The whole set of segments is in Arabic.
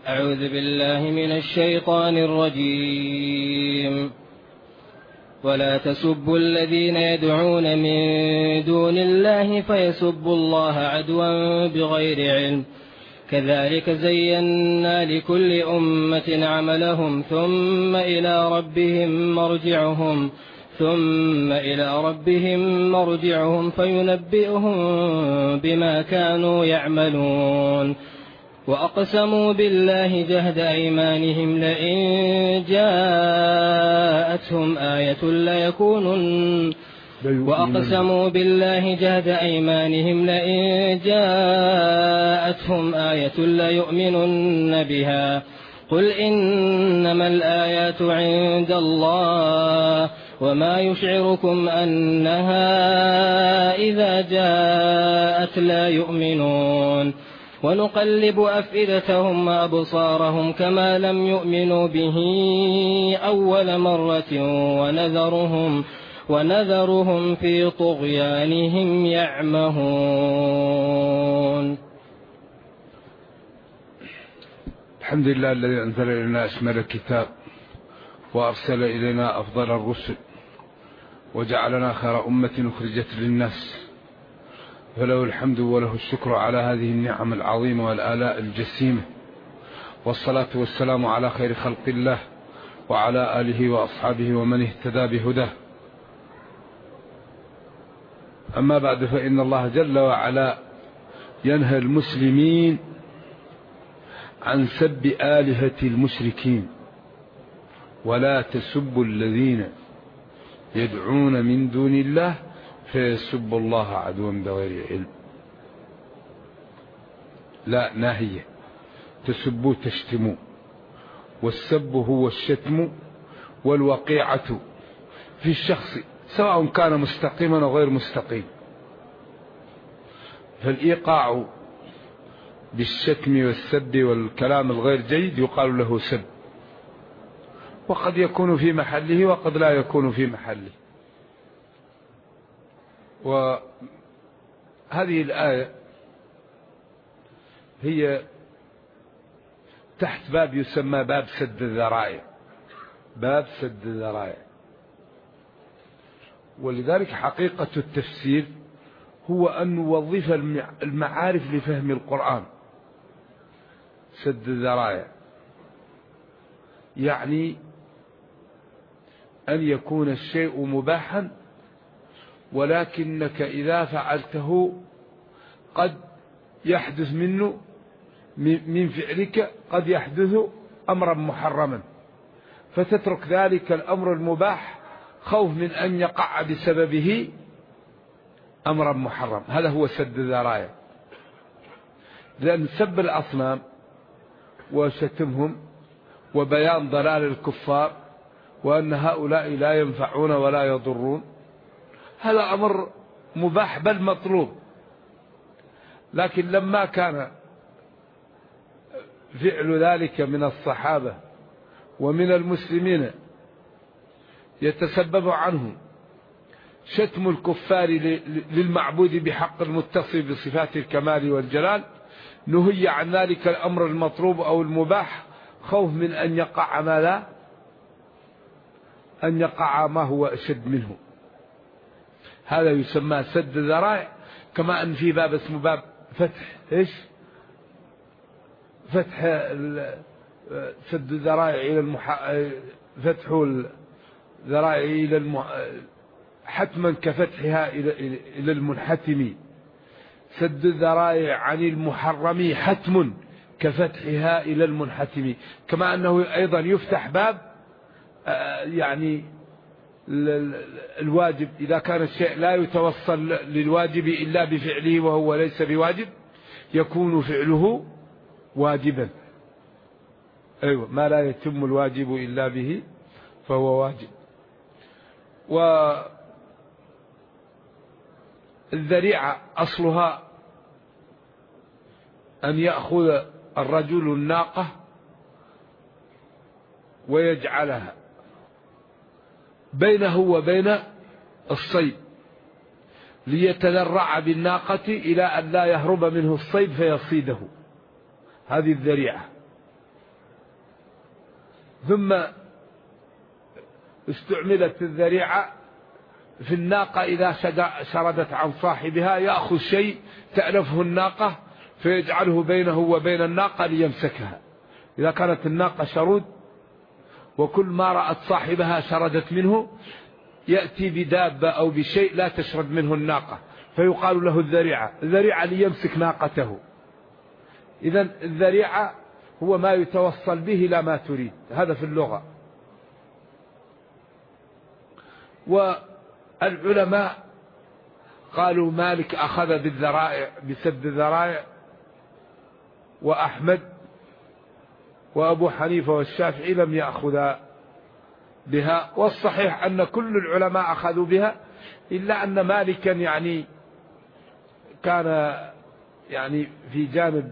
أعوذ بالله من الشيطان الرجيم. ولا تسبوا الذين يدعون من دون الله فيسبوا الله عدوا بغير علم، كذلك زينا لكل أمة عملهم ثم إلى ربهم مرجعهم فينبئهم بما كانوا يعملون. وأقسموا بالله جهد أيمانهم لئن جاءتهم آية ليؤمنن بها، قل إنما الآيات عند الله وما يشعركم أنها إذا جاءت لا يؤمنون. ونقلب أفئدتهم وأبصارهم كما لم يؤمنوا به أول مرة ونذرهم في طغيانهم يعمهون. الحمد لله الذي أنزل إلينا أشمل الكتاب وأرسل إلينا أفضل الرسل وجعلنا خير أمة أخرجت للناس، فله الحمد وله الشكر على هذه النعم العظيمة والآلاء الجسيمة، والصلاة والسلام على خير خلق الله وعلى آله وأصحابه ومن اهتدى بهداه. أما بعد، فإن الله جل وعلا ينهى المسلمين عن سب آلهة المشركين. ولا تسبوا الذين يدعون من دون الله فيسبوا الله عدوا بغير علم. لا، ناهية. تسبوا تشتموا، والسب هو الشتم والوقيعة في الشخص سواء كان مستقيما أو غير مستقيم. فالإيقاع بالشتم والسب والكلام الغير جيد يقال له سب، وقد يكون في محله وقد لا يكون في محله. وهذه الآية هي تحت باب يسمى باب سد الذرائع، باب سد الذرائع. ولذلك حقيقة التفسير هو أن نوظف المعارف لفهم القرآن. سد الذرائع يعني أن يكون الشيء مباحا، ولكنك إذا فعلته قد يحدث منه من فعلك قد يحدث أمرا محرما، فتترك ذلك الأمر المباح خوف من أن يقع بسببه أمرا محرم. هذا هو سد الذرائع. لأن سب الأصنام وشتمهم وبيان ضلال الكفار وأن هؤلاء لا ينفعون ولا يضرون، هذا أمر مباح بل مطلوب. لكن لما كان فعل ذلك من الصحابة ومن المسلمين يتسبب عنه شتم الكفار للمعبود بحق المتصف بصفات الكمال والجلال، نهي عن ذلك الأمر المطلوب أو المباح خوف من أن يقع ما هو أشد منه. هذا يسمى سد الذرائع. كما أن في باب اسمه باب فتح فتح سد الذرائع إلى فتح الذرائع إلى حتما كفتحها إلى المنحتم. سد الذرائع عن المحرم حتم كفتحها إلى المنحتم. كما أنه أيضا يفتح باب يعني الواجب، إذا كان الشيء لا يتوصل للواجب إلا بفعله وهو ليس بواجب يكون فعله واجبا. أيوة، ما لا يتم الواجب إلا به فهو واجب. والذريعة أصلها أن يأخذ الرجل الناقة ويجعلها بينه وبين الصيد ليتذرع بالناقة إلى أن لا يهرب منه الصيد فيصيده. هذه الذريعة. ثم استعملت الذريعة في الناقة إذا شردت عن صاحبها، يأخذ شيء تألفه الناقة فيجعله بينه وبين الناقة ليمسكها. إذا كانت الناقة شرود وكل ما رأت صاحبها شردت منه، يأتي بدابة أو بشيء لا تشرد منه الناقة فيقال له الذريعة ليمسك ناقته. إذن الذريعة هو ما يتوصل به إلى ما تريد، هذا في اللغة. والعلماء قالوا مالك أخذ بالذرائع بسد الذرائع، وأحمد وأبو حنيفة والشافعي لم يأخذا بها. والصحيح أن كل العلماء أخذوا بها، إلا أن مالكا كان في جانب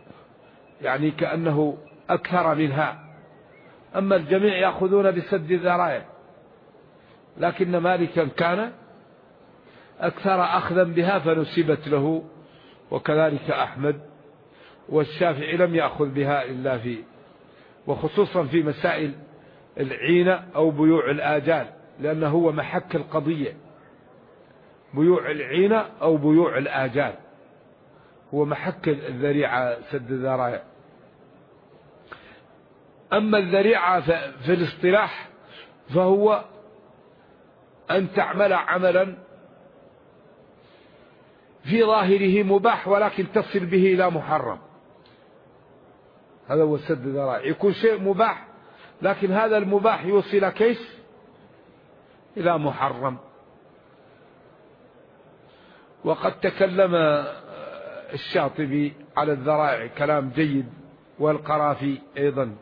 كأنه أكثر منها، أما الجميع يأخذون بسد الذرائع، لكن مالكا كان أكثر أخذا بها فنسبت له، وكذلك أحمد. والشافعي لم يأخذ بها إلا وخصوصا في مسائل العينة أو بيوع الآجال، لأنه هو محك القضية. بيوع العينة أو بيوع الآجال هو محك الذريعة سد الذرائع. أما الذريعة في الاصطلاح فهو أن تعمل عملا في ظاهره مباح ولكن تصل به إلى محرم، هذا هو سد الذرائع. يكون شيء مباح لكن هذا المباح يوصل كيف إلى محرم. وقد تكلم الشاطبي على الذرائع كلام جيد، والقرافي أيضا،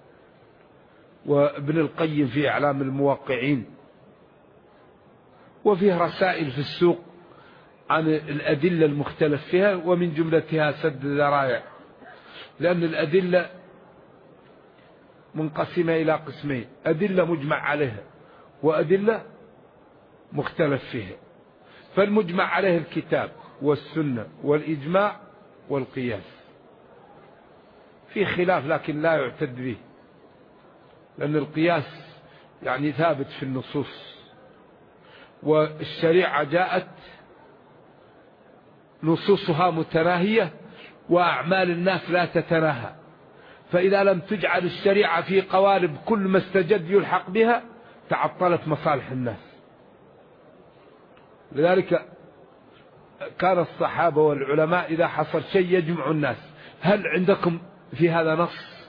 وابن القيم في إعلام الموقعين، وفيه رسائل في السوق عن الأدلة المختلف فيها، ومن جملتها سد الذرائع، لأن الأدلة منقسمة إلى قسمين: أدلة مجمع عليها وأدلة مختلف فيها. فالمجمع عليه الكتاب والسنة والإجماع والقياس، في خلاف لكن لا يعتد به، لأن القياس ثابت في النصوص، والشريعة جاءت نصوصها متناهية وأعمال الناس لا تتناهى، فإذا لم تجعل الشريعة في قوالب كل ما استجد يلحق بها تعطلت مصالح الناس. لذلك كان الصحابة والعلماء إذا حصل شيء يجمع الناس: هل عندكم في هذا نص؟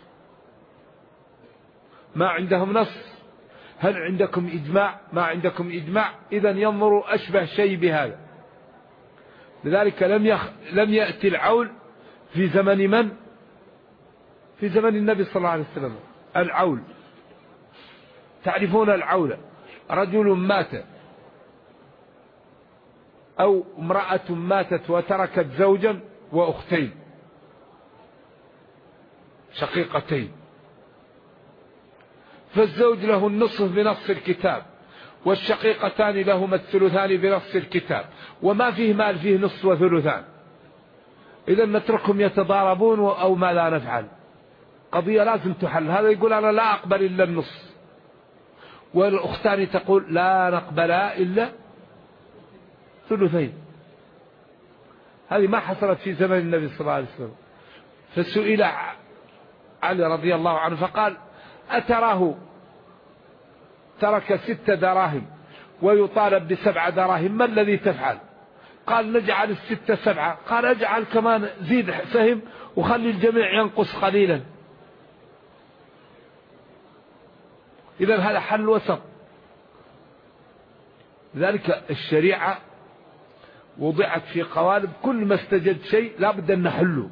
ما عندهم نص. هل عندكم إجماع؟ ما عندكم إجماع. إذن ينظروا أشبه شيء بهذا. لذلك لم يأتي العول في زمن من؟ في زمن النبي صلى الله عليه وسلم. العول، تعرفون العول؟ رجل مات أو امرأة ماتت وتركت زوجا وأختين شقيقتين، فالزوج له النصف بنص الكتاب، والشقيقتان لهما الثلثان بنص الكتاب، وما فيه مال فيه نصف وثلثان. إذا نتركهم يتضاربون أو ما لا نفعل؟ قضية لازم تحل. هذا يقول أنا لا أقبل إلا النص، والأختان تقول لا نقبل إلا ثلثين. هذه ما حصلت في زمن النبي صلى الله عليه وسلم. فسئل علي رضي الله عنه فقال: أتراه ترك 6 دراهم ويطالب ب7 دراهم، ما الذي تفعل؟ قال: نجعل 6 7. قال: اجعل كمان، زيد سهم وخلي الجميع ينقص قليلا. إذا هذا حل وسط. لذلك الشريعة وضعت في قوالب كل ما استجد شيء لا بد أن نحله،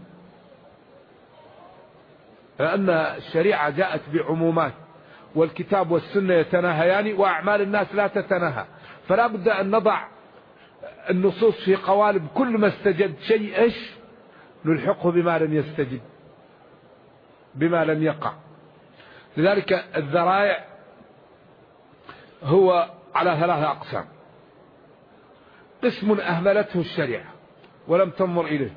لأن الشريعة جاءت بعمومات، والكتاب والسنة يتناهيان وأعمال الناس لا تتناهى، فلا بد أن نضع النصوص في قوالب كل ما استجد شيء نلحقه بما لم يستجد، بما لم يقع. لذلك الذرائع هو على 3 أقسام: قسم أهملته الشريعة ولم تنظر إليه،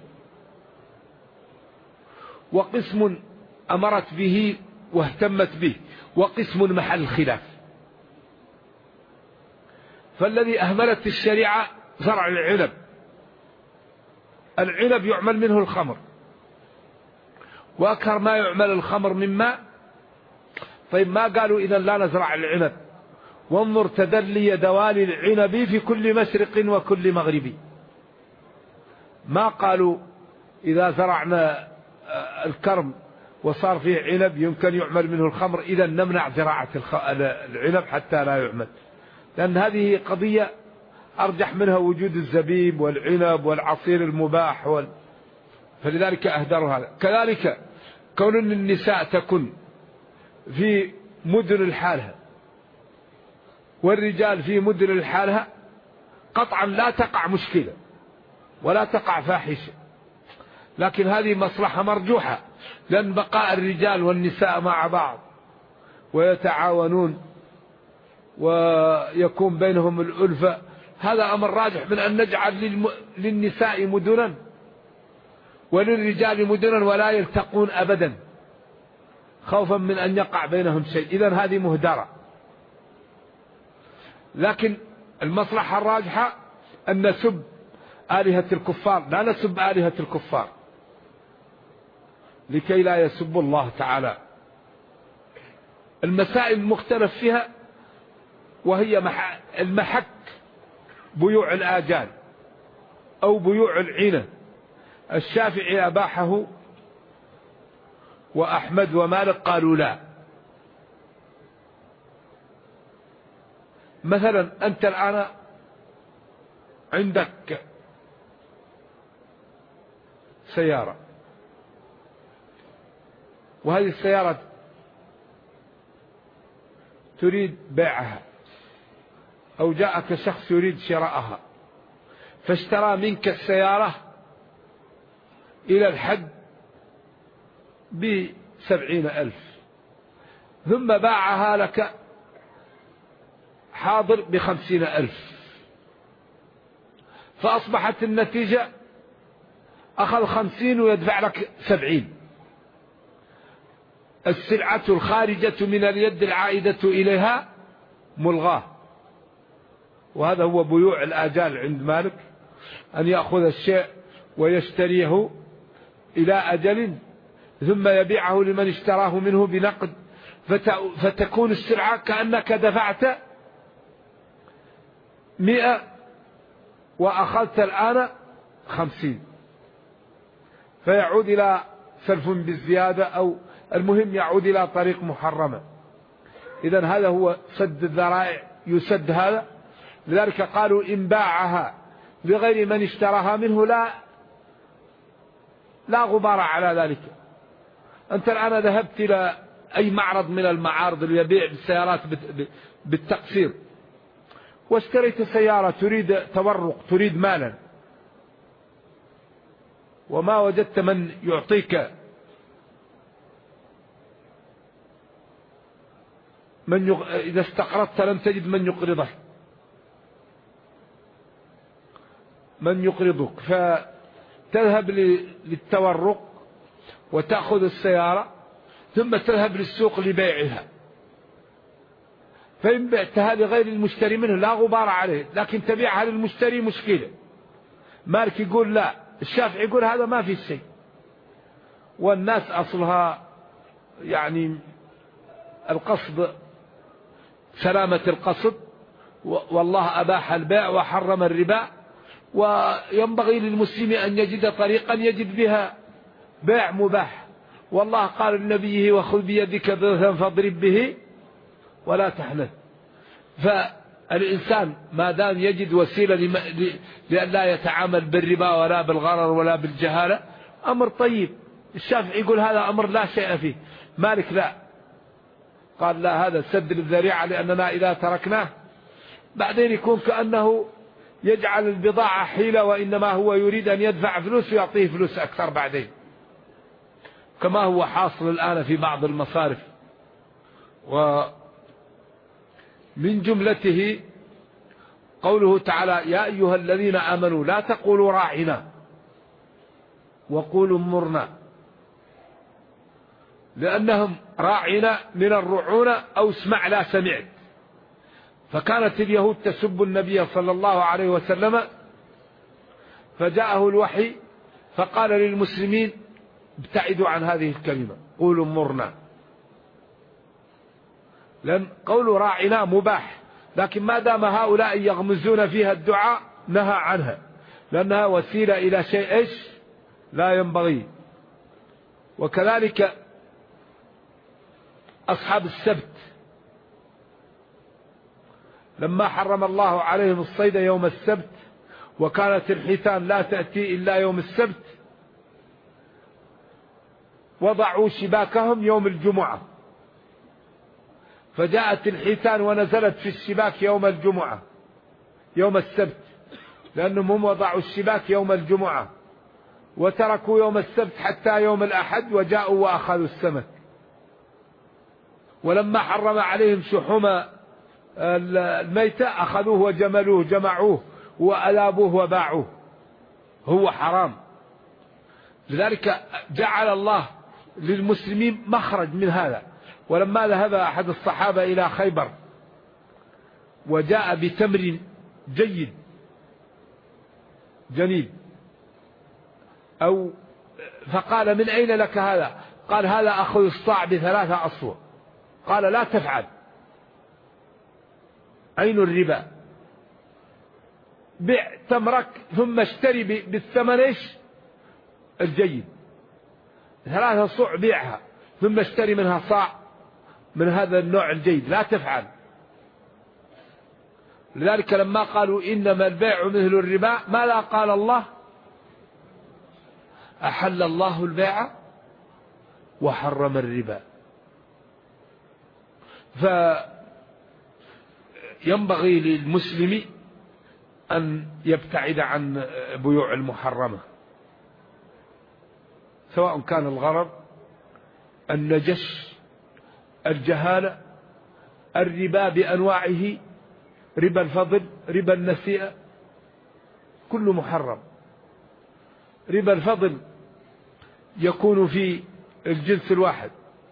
وقسم أمرت به واهتمت به وقسم محل خلاف. فالذي أهملت الشريعة زرع العنب. العنب يعمل منه الخمر، وأكثر ما يعمل الخمر من ماء. طيب ما قالوا إذا لا نزرع العنب؟ وانظر تدلي دوالي العنب في كل مشرق وكل مغرب. ما قالوا إذا زرعنا الكرم وصار فيه عنب يمكن يعمل منه الخمر، إذا نمنع زراعة العنب حتى لا يعمل، لأن هذه قضية أرجح منها وجود الزبيب والعنب والعصير المباح فلذلك أهدروا هذا. كذلك كون أن النساء تكون في مدن الحالة والرجال في مدن الحالة، قطعا لا تقع مشكلة ولا تقع فاحشة، لكن هذه مصلحة مرجوحة، لأن بقاء الرجال والنساء مع بعض ويتعاونون ويكون بينهم الألفة، هذا أمر راجح من أن نجعل للنساء مدنا وللرجال مدنا ولا يلتقون أبدا خوفا من أن يقع بينهم شيء. إذن هذه مهدرة. لكن المصلحة الراجحة أن نسب آلهة الكفار، لا نسب آلهة الكفار لكي لا يسب الله تعالى. المسائل المختلف فيها وهي المحك بيوع الآجال أو بيوع العينة. الشافعي أباحه وأحمد ومالك قالوا لا. مثلا أنت الآن عندك سيارة، وهذه السيارة تريد بيعها أو جاءك شخص يريد شراءها، فاشترى منك السيارة إلى الحد ب70,000 ثم باعها لك حاضر ب50,000، فأصبحت النتيجة أخذ 50 ويدفع لك 70. السلعة الخارجة من اليد العائدة إليها ملغاة. وهذا هو بيوع الآجال عند مالك، أن يأخذ الشيء ويشتريه إلى أجل ثم يبيعه لمن اشتراه منه بنقد، فتكون السلعة كأنك دفعت 100 وأخذت الآن 50، فيعود إلى سلف بالزيادة، أو المهم يعود إلى طريق محرمة. إذن هذا هو سد الذرائع، يسد هذا. لذلك قالوا إن باعها لغير من اشتراها منه لا غبار على ذلك. أنت الآن ذهبت إلى أي معرض من المعارض اللي يبيع بالسيارات بالتقسيط، واشتريت سيارة تريد تورق، تريد مالا، وما وجدت من يعطيك إذا استقرضت لم تجد من يقرضك، فتذهب للتورق وتأخذ السيارة ثم تذهب للسوق لبيعها، فإن بعتها لغير المشتري منه لا غبار عليه، لكن تبيعها للمشتري مشكلة. مالك يقول لا، الشافعي يقول هذا ما في شيء. والناس أصلها يعني القصد سلامة القصد، والله أباح البيع وحرم الربا، وينبغي للمسلم أن يجد طريقا يجد بها بيع مباح. والله قال لنبيه وخذ بيدك ضغثا فاضرب به ولا تحنث. فالإنسان ما دام يجد وسيلة لأن لا يتعامل بالربا ولا بالغرر ولا بالجهالة أمر طيب. الشافعي يقول هذا أمر لا شيء فيه. مالك لا، قال لا، هذا سد الذريعة، لأننا إذا تركناه بعدين يكون كأنه يجعل البضاعة حيلة، وإنما هو يريد أن يدفع فلوس ويعطيه فلوس أكثر بعدين، كما هو حاصل الآن في بعض المصارف. ومن جملته قوله تعالى يا أيها الذين آمنوا لا تقولوا راعنا وقولوا انظرنا. لأنهم راعنا من الرعونة أو اسمع لا سمعت. فكانت اليهود تسب النبي صلى الله عليه وسلم، فجاءه الوحي فقال للمسلمين ابتعدوا عن هذه الكلمة، قولوا مرنا. لأن قول راعنا مباح، لكن ما دام هؤلاء يغمزون فيها الدعاء نهى عنها، لأنها وسيلة إلى شيء إيش لا ينبغي. وكذلك أصحاب السبت لما حرم الله عليهم الصيد يوم السبت، وكانت الحيتان لا تأتي إلا يوم السبت، وضعوا شباكهم يوم الجمعة، فجاءت الحيتان ونزلت في الشباك يوم الجمعة يوم السبت، لأنهم هم وضعوا الشباك يوم الجمعة وتركوا يوم السبت حتى يوم الأحد، وجاءوا وأخذوا السمك. ولما حرم عليهم شحوم الميتة أخذوه وجملوه، جمعوه وألابوه وباعوه، هو حرام. لذلك جعل الله للمسلمين مخرج من هذا. ولما ذهب أحد الصحابة إلى خيبر وجاء بتمر جيد جميل فقال من أين لك هذا؟ قال هذا أخذ الصاع ب3 أصوع. قال لا تفعل، عين الربا، بيع تمرك ثم اشتري بالثمن ايش الجيد، 3 صوع بيعها ثم اشتري منها صاع من هذا النوع الجيد، لا تفعل. لذلك لما قالوا إنما البيع مثل الربا، ماذا قال الله؟ أحل الله البيع وحرم الربا. فينبغي للمسلم أن يبتعد عن بيوع المحرمة، سواء كان الغرض النجش، الجهالة، الربا بأنواعه، ربا الفضل، ربا النسيئة، كل محرم. ربا الفضل يكون في الجنس الواحد،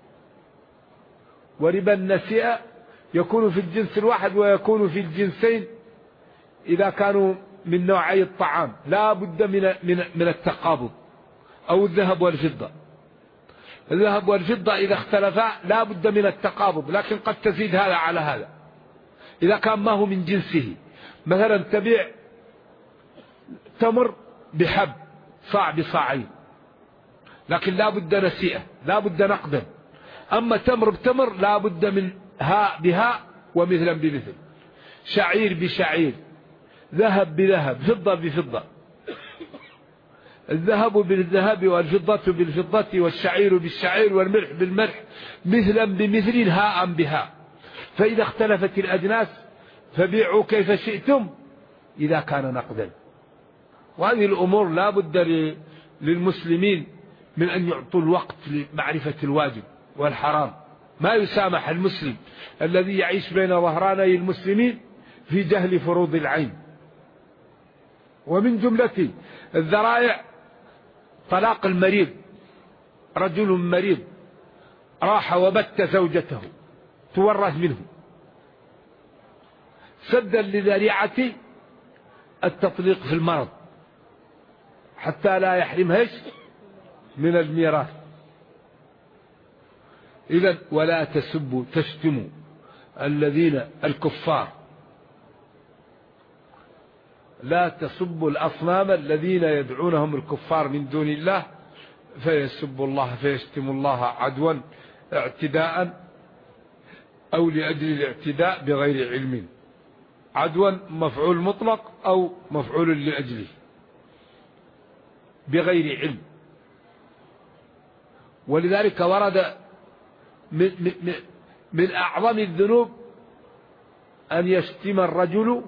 وربا النسيئة يكون في الجنس الواحد ويكون في الجنسين إذا كانوا من نوعي الطعام، لا بد من التقابض، أو الذهب والفضة. الذهب والفضة إذا اختلفا لا بد من التقابض، لكن قد تزيد هذا على هذا إذا كان ما هو من جنسه. مثلا تبيع تمر بحب، صاع بصاعين، لكن لا بد نسيئة، لا بد نقدا. أما تمر بتمر لا بد من هاء بهاء ومثلا بمثل، شعير بشعير، ذهب بذهب، فضة بفضة. الذهب بالذهب والفضة بالفضة والشعير بالشعير والملح بالملح، مثلا بمثل، هاء بهاء. فإذا اختلفت الأجناس فبيعوا كيف شئتم إذا كان نقدا. وهذه الأمور لا بد للمسلمين من أن يعطوا الوقت لمعرفة الواجب والحرام. ما يسامح المسلم الذي يعيش بين ظهراني المسلمين في جهل فروض العين. ومن جملة الذرائع طلاق المريض، رجل مريض راح وبت زوجته تورث منه، سدا لذريعة التطليق في المرض حتى لا يحرمها من الميراث. إذن ولا تسبوا تشتموا الذين الكفار، لا تسبوا الأصنام الذين يدعونهم الكفار من دون الله فيسبوا الله فيشتموا الله عدوا اعتداء أو لأجل الاعتداء بغير علم. عدوا مفعول مطلق أو مفعول لأجله بغير علم. ولذلك ورد من أعظم الذنوب أن يشتم الرجل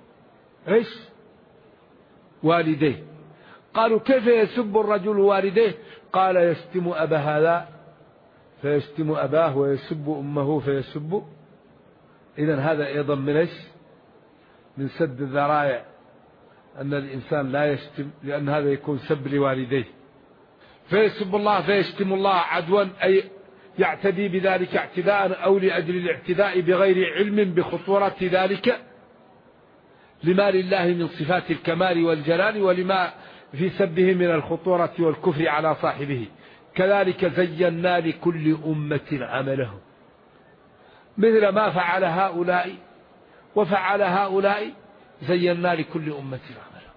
والديه. قالوا كيف يسب الرجل والديه؟ قال يشتم أبا هذا فيشتم أباه، ويسب أمه فيسب. إذن هذا أيضا من سد الذرائع، أن الإنسان لا يشتم، لأن هذا يكون سب لوالديه. فيسب الله فيشتم الله عدوا، أي يعتدي بذلك اعتداء أو لأجل الاعتداء بغير علم بخطورة ذلك لما لله من صفات الكمال والجلال ولما في سبه من الخطورة والكفر على صاحبه. كذلك زينا لكل أمة عملهم، مثل ما فعل هؤلاء وفعل هؤلاء زينا لكل أمة عملهم،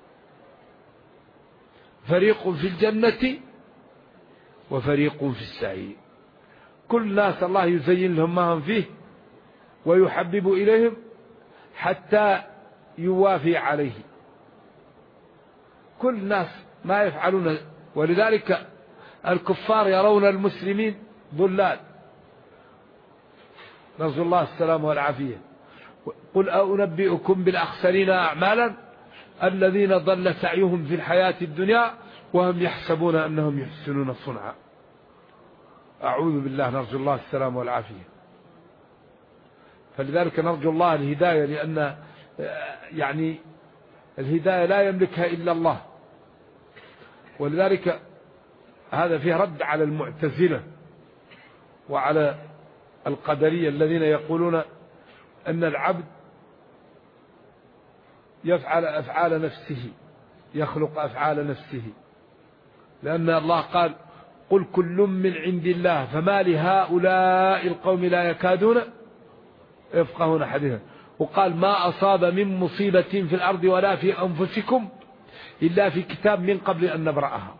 فريق في الجنة وفريق في السعير. كل ناس الله يزين لهم ما هم فيه ويحبب إليهم حتى يوافي عليه. كل ناس ما يفعلون، ولذلك الكفار يرون المسلمين ضلال، نرجو الله السلام والعافية. قل أنبئكم بالأخسرين أعمالا الذين ضل سعيهم في الحياة الدنيا وهم يحسبون أنهم يحسنون صنعا. أعوذ بالله، نرجو الله السلام والعافية. فلذلك نرجو الله الهداية، لأن يعني الهداية لا يملكها إلا الله. ولذلك هذا فيه رد على المعتزلة وعلى القدرية الذين يقولون أن العبد يفعل أفعال نفسه، يخلق أفعال نفسه، لأن الله قال قل كل من عند الله فما لهؤلاء القوم لا يكادون يفقهون حديثا. وقال ما أصاب من مصيبة في الأرض ولا في أنفسكم إلا في كتاب من قبل أن نبرأها.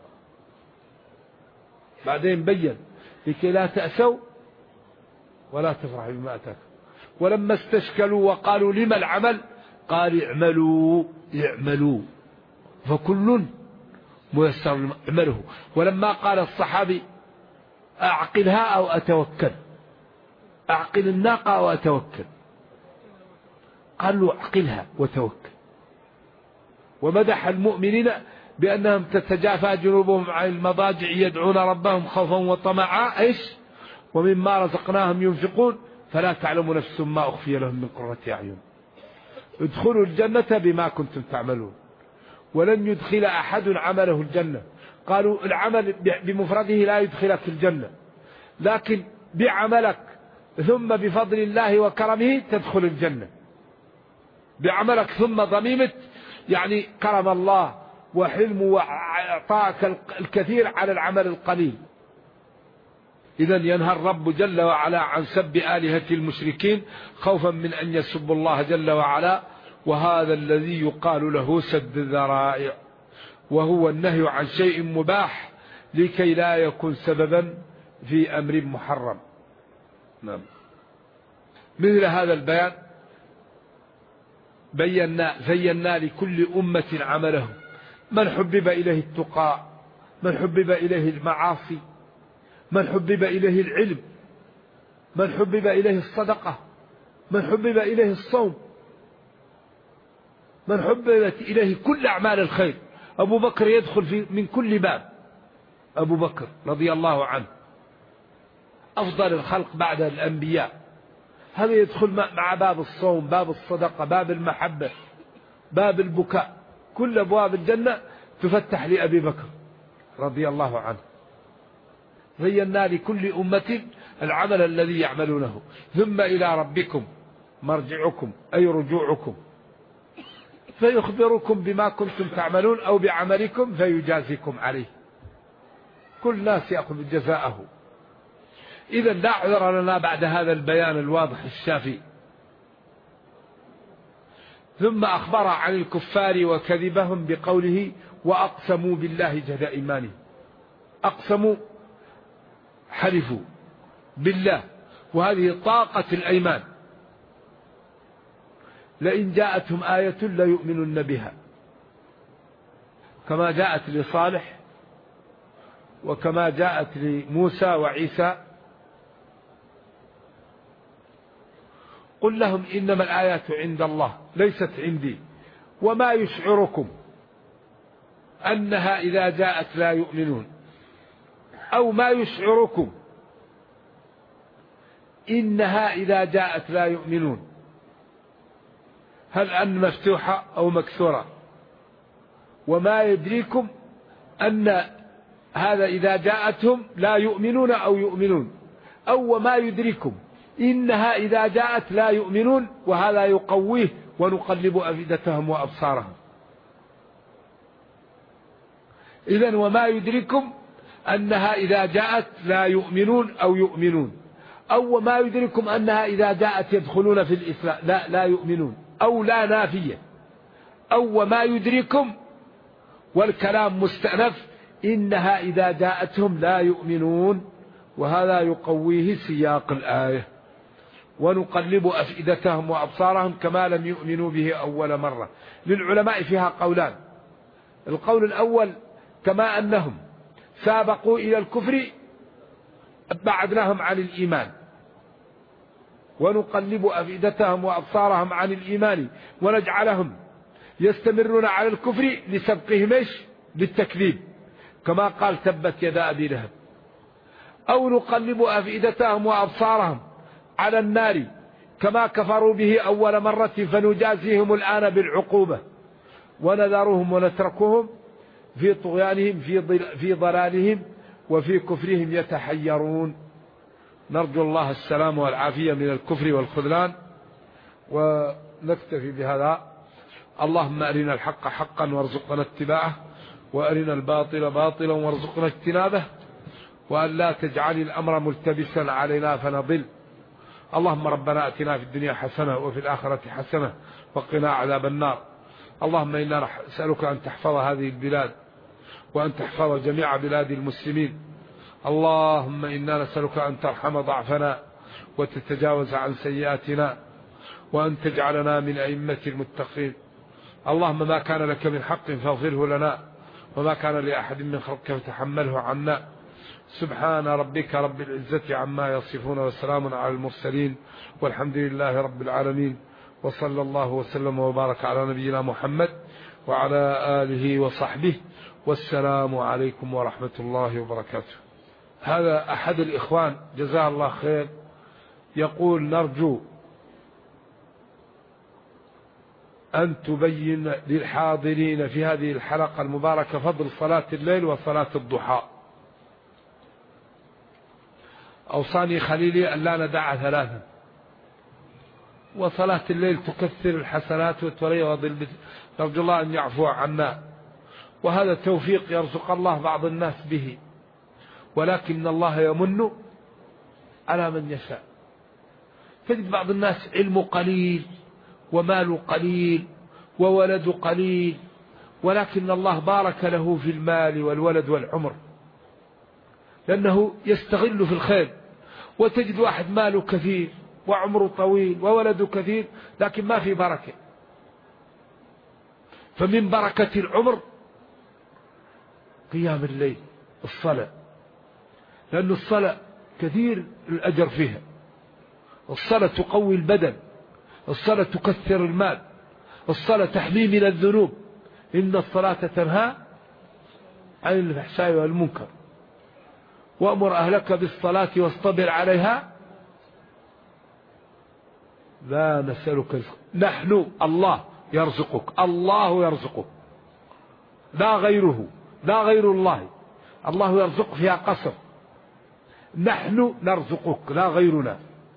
بعدين بين لكي لا تأسوا ولا تفرحوا بما أتاكم. ولما استشكلوا وقالوا لما العمل قال اعملوا فكل ميسر عمله. ولما قال الصحابي أعقلها أو أتوكل، أعقل الناقة أو أتوكل، قال له أعقلها وتوكل. ومدح المؤمنين بأنهم تتجافى جنوبهم عن المضاجع يدعون ربهم خوفا وطمعا إيش ومما رزقناهم ينفقون فلا تعلم نفس ما أخفي لهم من قرة أعين. ادخلوا الجنة بما كنتم تعملون. ولن يدخل أحد عمله الجنة. قالوا العمل بمفرده لا يدخلك الجنة، لكن بعملك ثم بفضل الله وكرمه تدخل الجنة. بعملك ثم ضميمة يعني كرم الله وحلمه وإعطاك الكثير على العمل القليل. إذا ينهى الرب جل وعلا عن سب آلهة المشركين خوفا من أن يسبوا الله جل وعلا، وهذا الذي يقال له سد الذرائع، وهو النهي عن شيء مباح لكي لا يكون سببا في أمر محرم. نعم. مثل هذا البيان زينا لكل أمة عملهم، من حبب إليه التقى، من حبب إليه المعاصي، من حبب إليه العلم، من حبب إليه الصدقة، من حبب إليه الصوم، من حببت إليه كل أعمال الخير. أبو بكر يدخل من كل باب، أبو بكر رضي الله عنه أفضل الخلق بعد الأنبياء، هذا يدخل مع باب الصوم، باب الصدقة، باب المحبة، باب البكاء. كل أبواب الجنة تفتح لأبي بكر رضي الله عنه. زينا لكل أمة العمل الذي يعملونه ثم إلى ربكم مرجعكم أي رجوعكم فيخبركم بما كنتم تعملون أو بعملكم فيجازيكم عليه. كل ناس يأخذ جزاءه. إذا لا عذر لنا بعد هذا البيان الواضح الشافي. ثم أخبر عن الكفار وكذبهم بقوله وأقسموا بالله جهد إيمانهم. أقسموا حلفوا بالله، وهذه طاقة الأيمان. لئن جاءتهم آية ليؤمنن بها، كما جاءت لصالح وكما جاءت لموسى وعيسى. قل لهم إنما الآيات عند الله ليست عندي، وما يشعركم أنها إذا جاءت لا يؤمنون، أو ما يشعركم إنها إذا جاءت لا يؤمنون. هل أن مفتوحة أو مكسورة؟ وما يدريكم أن هذا إذا جاءتهم لا يؤمنون أو يؤمنون. أو وما يدركم إنها إذا جاءت لا يؤمنون، وهذا يقويه ونقلب أفئدتهم وأبصارهم. إذن وما يدركم أنها إذا جاءت لا يؤمنون أو يؤمنون، أو وما يدركم أنها إذا جاءت يدخلون في الإسلام لا يؤمنون، أو لا نافية، أو وما يدركم والكلام مستأنف إنها إذا جاءتهم لا يؤمنون، وهذا يقويه سياق الآية. ونقلب أفئدتهم وأبصارهم كما لم يؤمنوا به أول مرة. للعلماء فيها قولان. القول الأول كما أنهم سابقوا إلى الكفر بعدناهم عن الإيمان، ونقلب أفئدتهم وأبصارهم عن الإيمان ونجعلهم يستمرون على الكفر لسبقهم للتكذيب، كما قال تبت يدا أبي لهب. أو نقلب أفئدتهم وأبصارهم على النار كما كفروا به أول مرة فنجازيهم الآن بالعقوبة ونذرهم ونتركهم في طغيانهم في ضلالهم وفي كفرهم يتحيرون. نرجو الله السلام والعافية من الكفر والخذلان، ونكتفي بهذا. اللهم أرنا الحق حقا وارزقنا اتباعه، وأرنا الباطل باطلا وارزقنا اجتنابه، وأن لا تجعل الأمر ملتبسا علينا فنضل. اللهم ربنا أتنا في الدنيا حسنة وفي الآخرة حسنة وقنا عذاب النار. اللهم إنا نسألك أن تحفظ هذه البلاد وأن تحفظ جميع بلاد المسلمين. اللهم إنا نسألك أن ترحم ضعفنا وتتجاوز عن سيئاتنا، وأن تجعلنا من أئمة المتقين. اللهم ما كان لك من حق فاغفره لنا، وما كان لأحد من خلقك فتحمله عنا. سبحان ربك رب العزة عما يصفون، وسلام على المرسلين، والحمد لله رب العالمين. وصلى الله وسلم وبارك على نبينا محمد وعلى آله وصحبه، والسلام عليكم ورحمة الله وبركاته. هذا أحد الإخوان جزاه الله خير يقول: نرجو أن تبين للحاضرين في هذه الحلقة المباركة فضل صلاة الليل وصلاة الضحى. أوصاني خليلي أن لا ندع ثلاثا، وصلاة الليل تكثر الحسنات وتريض نرجو الله أن يعفو عنا، وهذا توفيق يرزق الله بعض الناس به، ولكن الله يمن على من يشاء. تجد بعض الناس علم قليل ومال قليل وولد قليل، ولكن الله بارك له في المال والولد والعمر، لأنه يستغل في الخير. وتجد واحد ماله كثير وعمره طويل وولده كثير، لكن ما في بركة. فمن بركة العمر قيام الليل، الصلاة، لأن الصلاة كثير الأجر فيها. الصلاة تقوي البدن، الصلاة تكثر المال، الصلاة تحمي من الذنوب. إن الصلاة تنهى عن الفحشاء والمنكر، وأمر أهلك بالصلاة واصطبر عليها لا نسألك رزقا، نحن الله يرزقك، الله يرزقك لا غيره، لا غير الله. الله يرزق فيها قصر، نحن نرزقك لا غيرنا،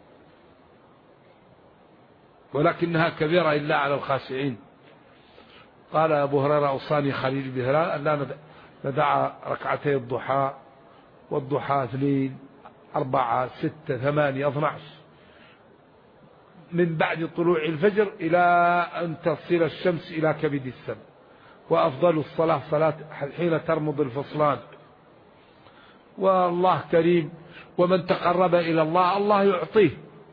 ولكنها كبيرة إلا على الخاشعين. قال أبو هريرة: أوصاني خليل بهلال أن لا ندع ركعتي الضحى، والضحى 2 4 6 8 12 من بعد طلوع الفجر إلى أن تصل الشمس إلى كبد السماء. وأفضل الصلاة صلاة حين ترمض الفصلان. والله كريم، ومن تقرب إلى الله الله يعطيه،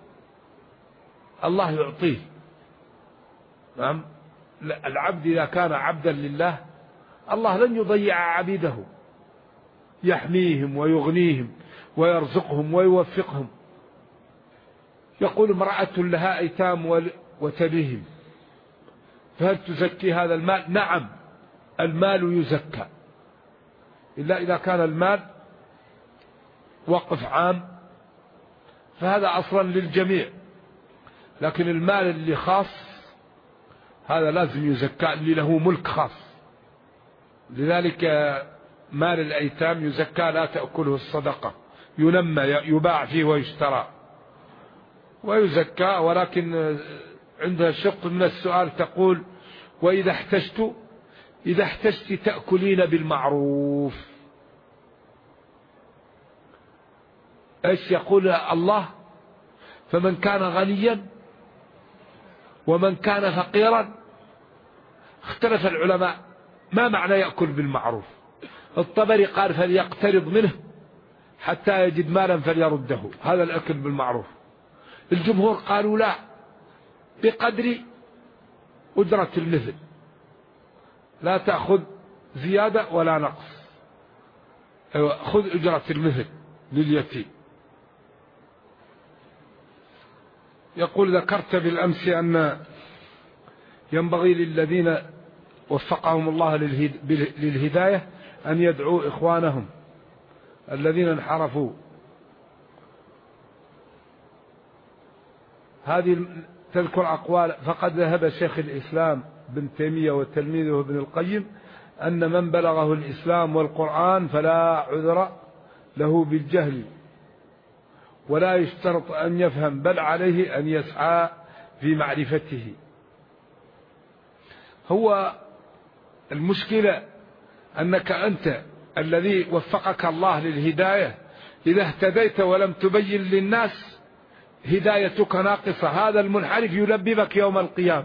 الله يعطيه. نعم، العبد إذا كان عبدا لله الله لن يضيع عبيده، يحميهم ويغنيهم ويرزقهم ويوفقهم. يقول: امرأة لها أيتام وتبيهم فهل تزكي هذا المال؟ نعم، المال يزكى، إلا إذا كان المال وقف عام فهذا أصلا للجميع، لكن المال اللي خاص هذا لازم يزكى، اللي له ملك خاص. لذلك مال الأيتام يزكى، لا تأكله الصدقة، ينمى يباع فيه ويشترى ويزكى. ولكن عندها شق من السؤال تقول: وإذا احتجت تأكلين بالمعروف، ايش يقول الله؟ فمن كان غنيا ومن كان فقيرا. اختلف العلماء ما معنى يأكل بالمعروف. الطبري قال: فليقترض منه حتى يجد مالا فليرده، هذا الأكل بالمعروف. الجمهور قالوا: لا، بقدر أجرة المثل، لا تأخذ زيادة ولا نقص، خذ أجرة المثل لليتيم. يقول: ذكرت بالأمس أن ينبغي للذين وفقهم الله للهداية أن يدعوا إخوانهم الذين انحرفوا. هذه تذكر أقوال. فقد ذهب شيخ الإسلام بن تيمية وتلميذه ابن القيم أن من بلغه الإسلام والقرآن فلا عذر له بالجهل ولا يشترط أن يفهم، بل عليه أن يسعى في معرفته. هو المشكلة أنك أنت الذي وفقك الله للهداية إذا اهتديت ولم تبين للناس هدايتك ناقصة. هذا المنحرف يلببك يوم القيامة،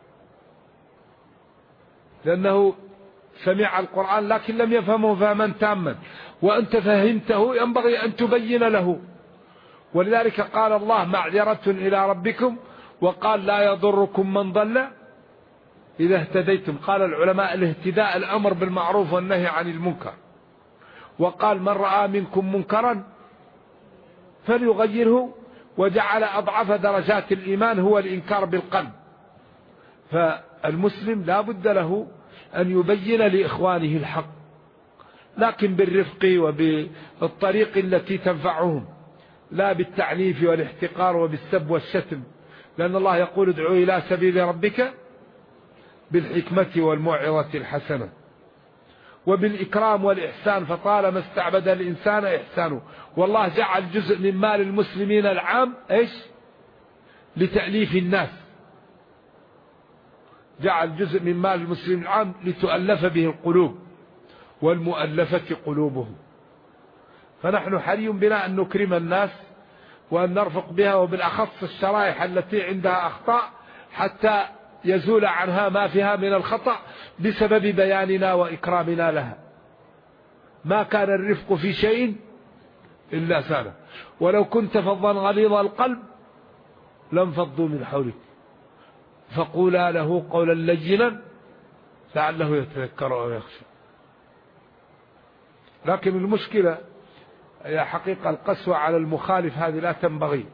لأنه سمع القرآن لكن لم يفهمه فهما تاما، وأنت فهمته ينبغي أن تبين له. ولذلك قال الله: معذرة إلى ربكم، وقال: لا يضركم من ضل إذا اهتديتم. قال العلماء: الاهتداء الأمر بالمعروف والنهي عن المنكر. وقال: من رأى منكم منكرا فليغيره، وجعل أضعف درجات الإيمان هو الإنكار بالقلب. فالمسلم لا بد له أن يبين لإخوانه الحق، لكن بالرفق وبالطريق التي تنفعهم، لا بالتعنيف والاحتقار وبالسب والشتم. لأن الله يقول: ادعو إلى سبيل ربك بالحكمة والموعظة الحسنة وبالإكرام والإحسان، فطالما استعبد الإنسان إحسانه. والله جعل جزء من مال المسلمين العام إيش؟ لتأليف الناس. جعل جزء من مال المسلمين العام لتؤلف به القلوب، والمؤلفة قلوبهم. فنحن حري بنا أن نكرم الناس وأن نرفق بها، وبالأخص الشرائح التي عندها أخطاء، حتى يزول عنها ما فيها من الخطأ بسبب بياننا وإكرامنا لها. ما كان الرفق في شيء إلا سانه، ولو كنت فظا غليظ القلب لانفضوا من حولك، فقولا له قولا لينا لعله يتذكر أو يخشى. لكن المشكلة هي حقيقة القسوة على المخالف، هذه لا تنبغي.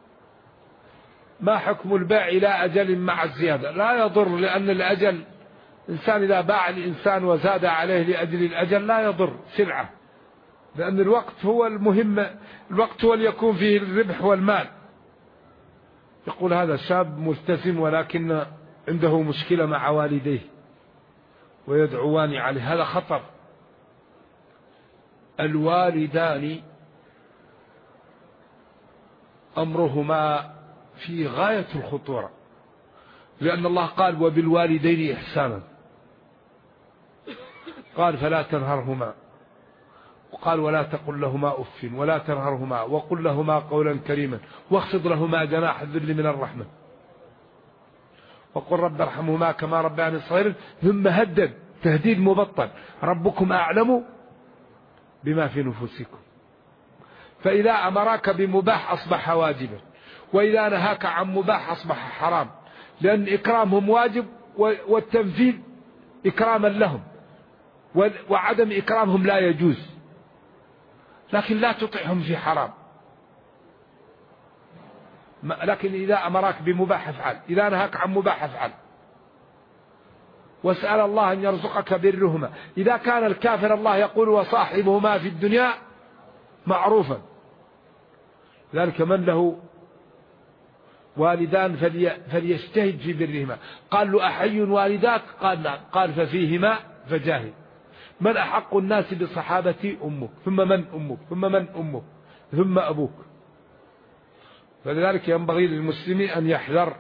ما حكم البيع إلى أجل مع الزيادة؟ لا يضر، لأن الأجل إنسان إذا باع الإنسان وزاد عليه لأجل الأجل لا يضر سلعة، لأن الوقت هو المهم، الوقت هو اللي يكون فيه الربح والمال. يقول: هذا شاب ملتزم ولكن عنده مشكلة مع والديه ويدعوان عليه. هذا خطر. الوالدان أمرهما في غاية الخطورة، لأن الله قال: وبالوالدين إحسانا. قال: فلا تنهرهما، وقال: ولا تقل لهما أف ولا تنهرهما، وقل لهما قولا كريما، واخفض لهما جناح الذل من الرحمة، وقل رب ارحمهما كما ربياني صغيرا. ثم هدد تهديد مبطل: ربكم أعلم بما في نفوسكم. فإذا أمرك بمباح أصبح واجبا، وإذا نهاك عن مباح أصبح حرام، لأن إكرامهم واجب والتنفيذ إكراما لهم، وعدم إكرامهم لا يجوز. لكن لا تطعهم في حرام. لكن إذا أمرك بمباح افعل، إذا نهاك عن مباح افعل. واسأل الله أن يرزقك برهما. إذا كان الكافر الله يقول: وصاحبهما في الدنيا معروفا. ذلك من له والدان فليجتهد في برهما. قال له: أحي والداك؟ قال: لا. قال: ففيهما فجاهد. من أحق الناس بصحابتي؟ أمك. ثم من أمك؟ ثم من أمك؟ ثم أبوك. فلذلك ينبغي للمسلم أن يحذر.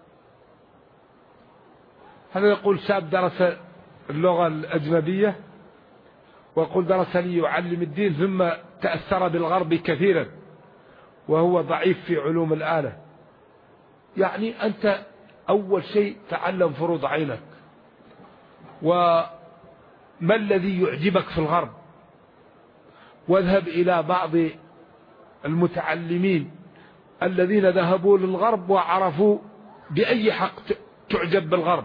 هذا يقول شاب درس اللغة الأجنبية ويقول درس لي يعلم الدين ثم تأثر بالغرب كثيرا وهو ضعيف في علوم الآلة. يعني أنت أول شيء تعلم فروض عينك، وما الذي يعجبك في الغرب، واذهب إلى بعض المتعلمين الذين ذهبوا للغرب وعرفوا بأي حق تعجب بالغرب.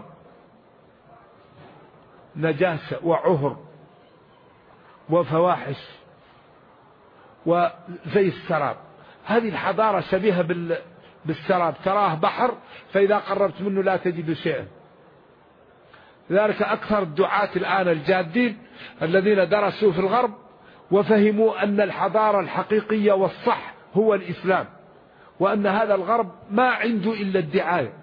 نجاسة وعهر وفواحش وزي السراب. هذه الحضارة شبيهة بالسراب، تراه بحر فإذا قربت منه لا تجد شيئا. لذلك أكثر الدعاة الآن الجادين الذين درسوا في الغرب وفهموا أن الحضارة الحقيقية والصح هو الإسلام، وأن هذا الغرب ما عنده إلا الدعاية.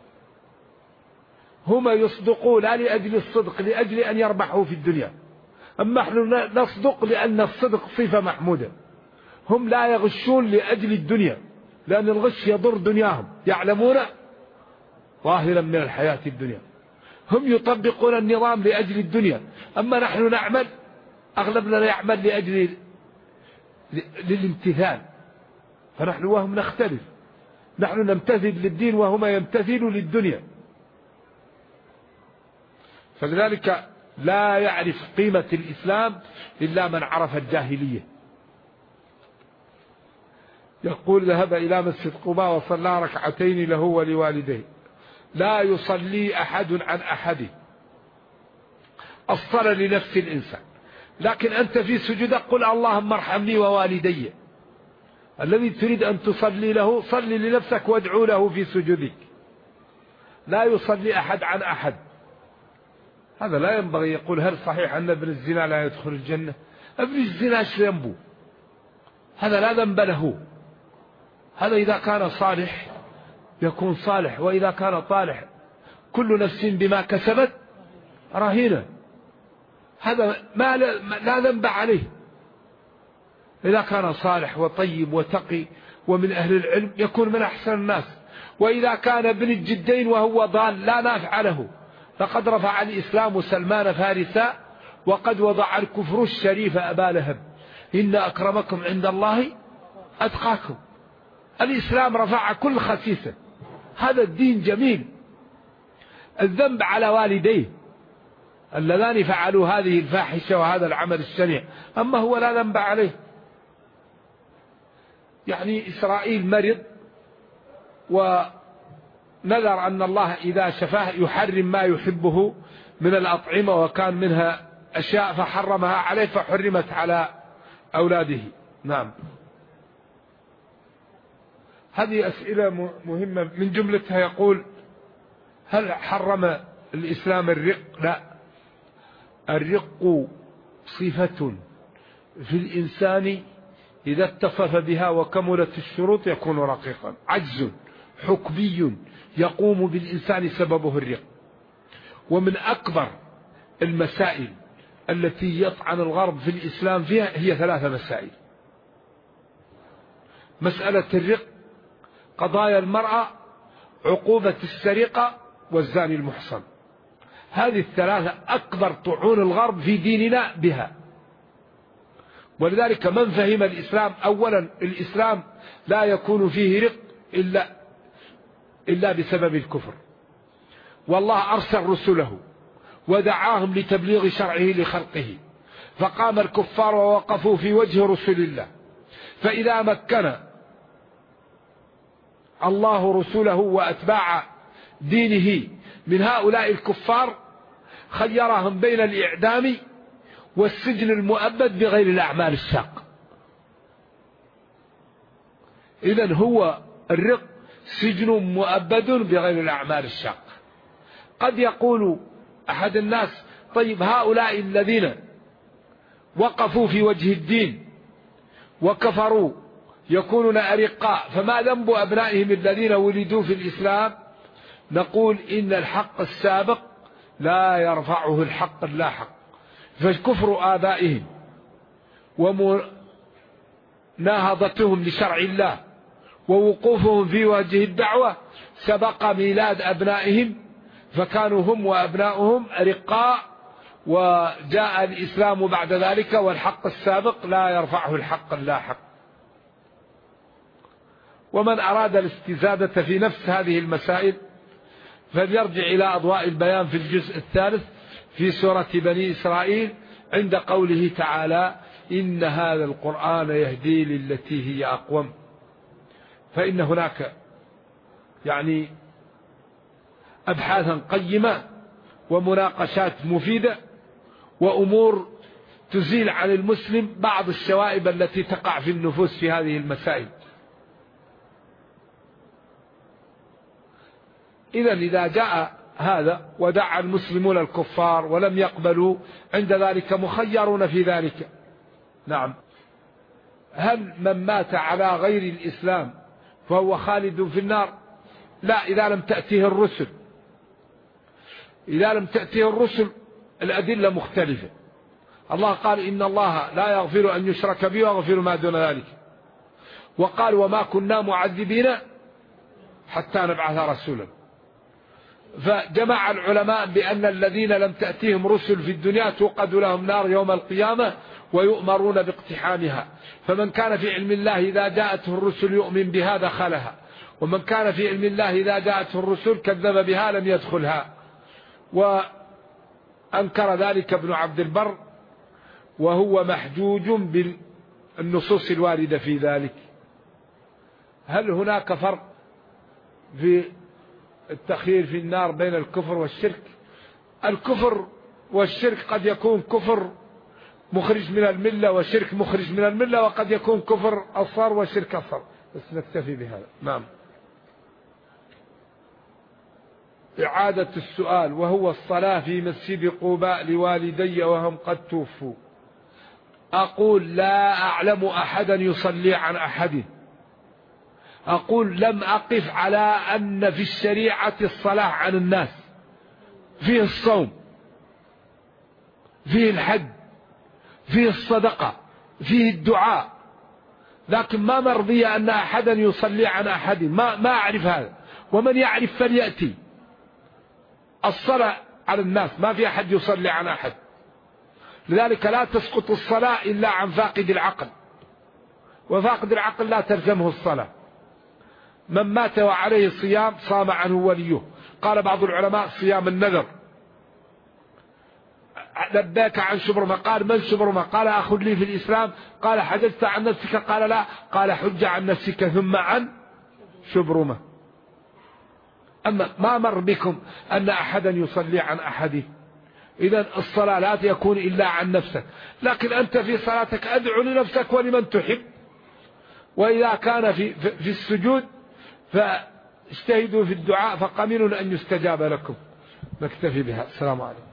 هم يصدقون لا لأجل الصدق، لأجل أن يربحوا في الدنيا. أما نحن نصدق لأن الصدق صفة محمودة. هم لا يغشون لأجل الدنيا، لأن الغش يضر دنياهم، يعلمون ظاهرا من الحياة الدنيا. هم يطبقون النظام لأجل الدنيا، أما نحن نعمل، أغلبنا يعمل لأجل للامتثال. فنحن وهم نختلف، نحن نمتثل للدين وهما يمتثلوا للدنيا. فلذلك لا يعرف قيمة الإسلام إلا من عرف الجاهلية. يقول ذهب إلى مسجد قباء وصلى ركعتين له ولوالديه. لا يصلي أحد عن أحد، الصلاة لنفس الإنسان، لكن أنت في سجودك قل اللهم ارحمني ووالدي. الذي تريد أن تصلي له صلي لنفسك وادعو له في سجودك. لا يصلي أحد عن أحد. هذا لا ينبغي. يقول هل صحيح أن ابن الزنا لا يدخل الجنة؟ ابن الزنا ايش ذنبه؟ هذا لا ذنب له. هذا إذا كان صالح يكون صالح، وإذا كان طالح كل نفس بما كسبت رهينة. هذا لا ذنب عليه. إذا كان صالح وطيب وتقي ومن أهل العلم يكون من أحسن الناس. وإذا كان ابن الجدين وهو ضال لا نافع له. فقد رفع الإسلام سلمان فارسا وقد وضع الكفر الشريف أبا لهب. إن أكرمكم عند الله أتقاكم. الإسلام رفع كل خسيسة. هذا الدين جميل. الذنب على والديه اللذان فعلوا هذه الفاحشة وهذا العمل الشنيع، أما هو لا ذنب عليه. يعني إسرائيل مرض ونذر أن الله إذا شفاه يحرم ما يحبه من الأطعمة، وكان منها أشياء فحرمها عليه فحرمت على أولاده. نعم. هذه أسئلة مهمة. من جملتها يقول هل حرم الإسلام الرق؟ لا. الرق صفة في الإنسان إذا اتصف بها وكملت الشروط يكون رقيقا. عجز حكمي يقوم بالإنسان سببه الرق. ومن أكبر المسائل التي يطعن الغرب في الإسلام فيها هي 3 مسائل. مسألة الرق، قضايا المرأة، عقوبة السرقة، والزاني المحصن. هذه ال3 أكبر طعون الغرب في ديننا بها. ولذلك من فهم الإسلام، أولا الإسلام لا يكون فيه رق إلا بسبب الكفر. والله أرسل رسله ودعاهم لتبليغ شرعه لخلقه، فقام الكفار ووقفوا في وجه رسول الله. فإذا مكن الله رسوله وأتباع دينه من هؤلاء الكفار خيرهم بين الإعدام والسجن المؤبد بغير الأعمال الشاقة. إذن هو الرق سجن مؤبد بغير الأعمال الشاقة. قد يقول أحد الناس طيب هؤلاء الذين وقفوا في وجه الدين وكفروا يكونون أرقاء، فما ذنب أبنائهم الذين ولدوا في الإسلام؟ نقول إن الحق السابق لا يرفعه الحق اللاحق. فكفر آبائهم ومناهضتهم لشرع الله ووقوفهم في وجه الدعوة سبق ميلاد أبنائهم، فكانوا هم وأبنائهم رقاء، وجاء الإسلام بعد ذلك، والحق السابق لا يرفعه الحق اللاحق. ومن أراد الاستزادة في نفس هذه المسائل فليرجع إلى أضواء البيان في الجزء الثالث في سورة بني إسرائيل عند قوله تعالى: إن هذا القرآن يهدي للتي هي أقوم. فإن هناك يعني أبحاثا قيمة ومناقشات مفيدة وأمور تزيل عن المسلم بعض الشوائب التي تقع في النفوس في هذه المسائل. إذا جاء هذا ودعا المسلمون الكفار ولم يقبلوا، عند ذلك مخيرون في ذلك. نعم. هل من مات على غير الإسلام فهو خالد في النار؟ لا، إذا لم تأتيه الرسل. إذا لم تأتيه الرسل الأدلة مختلفة. الله قال: إن الله لا يغفر أن يشرك به ويغفر ما دون ذلك. وقال: وما كنا معذبين حتى نبعث رسولا. فجمع العلماء بأن الذين لم تأتيهم رسل في الدنيا توقد لهم نار يوم القيامة ويؤمرون باقتحامها. فمن كان في علم الله إذا جاءته الرسل يؤمن بها دخلها، ومن كان في علم الله إذا جاءته الرسل كذب بها لم يدخلها. وأنكر ذلك ابن عبد البر، وهو محجوج بالنصوص الواردة في ذلك. هل هناك فرق في التخيير في النار بين الكفر والشرك؟ الكفر والشرك قد يكون كفر مخرج من الملة وشرك مخرج من الملة، وقد يكون كفر أصغر وشرك أصغر. بس نكتفي بهذا. نعم. إعادة السؤال، وهو الصلاة في مسجد قباء لوالدي وهم قد توفوا. أقول: لا أعلم أحدا يصلي عن أحد. أقول: لم أقف على أن في الشريعة الصلاة عن الناس. فيه الصوم، فيه الحج، فيه الصدقة، فيه الدعاء، لكن ما مرضي أن أحدا يصلي عن أحد. ما أعرف هذا، ومن يعرف فليأتي. الصلاة على الناس، ما في أحد يصلي عن أحد. لذلك لا تسقط الصلاة إلا عن فاقد العقل، وفاقد العقل لا تلزمه الصلاة. من مات وعليه صيام صام عنه وليه. قال بعض العلماء: صيام النذر. لباك عن شبرمة. قال: من شبرمة؟ قال: أخذ لي في الإسلام. قال: حججت عن نفسك؟ قال: لا. قال: حج عن نفسك ثم عن شبرمة. أما ما مر بكم أن أحدا يصلي عن أحد. إذن الصلاة لا يكون إلا عن نفسك، لكن أنت في صلاتك أدعو لنفسك ولمن تحب. وإذا كان في السجود فاجتهدوا في الدعاء فقمن أن يستجاب لكم. نكتفي بها. السلام عليكم.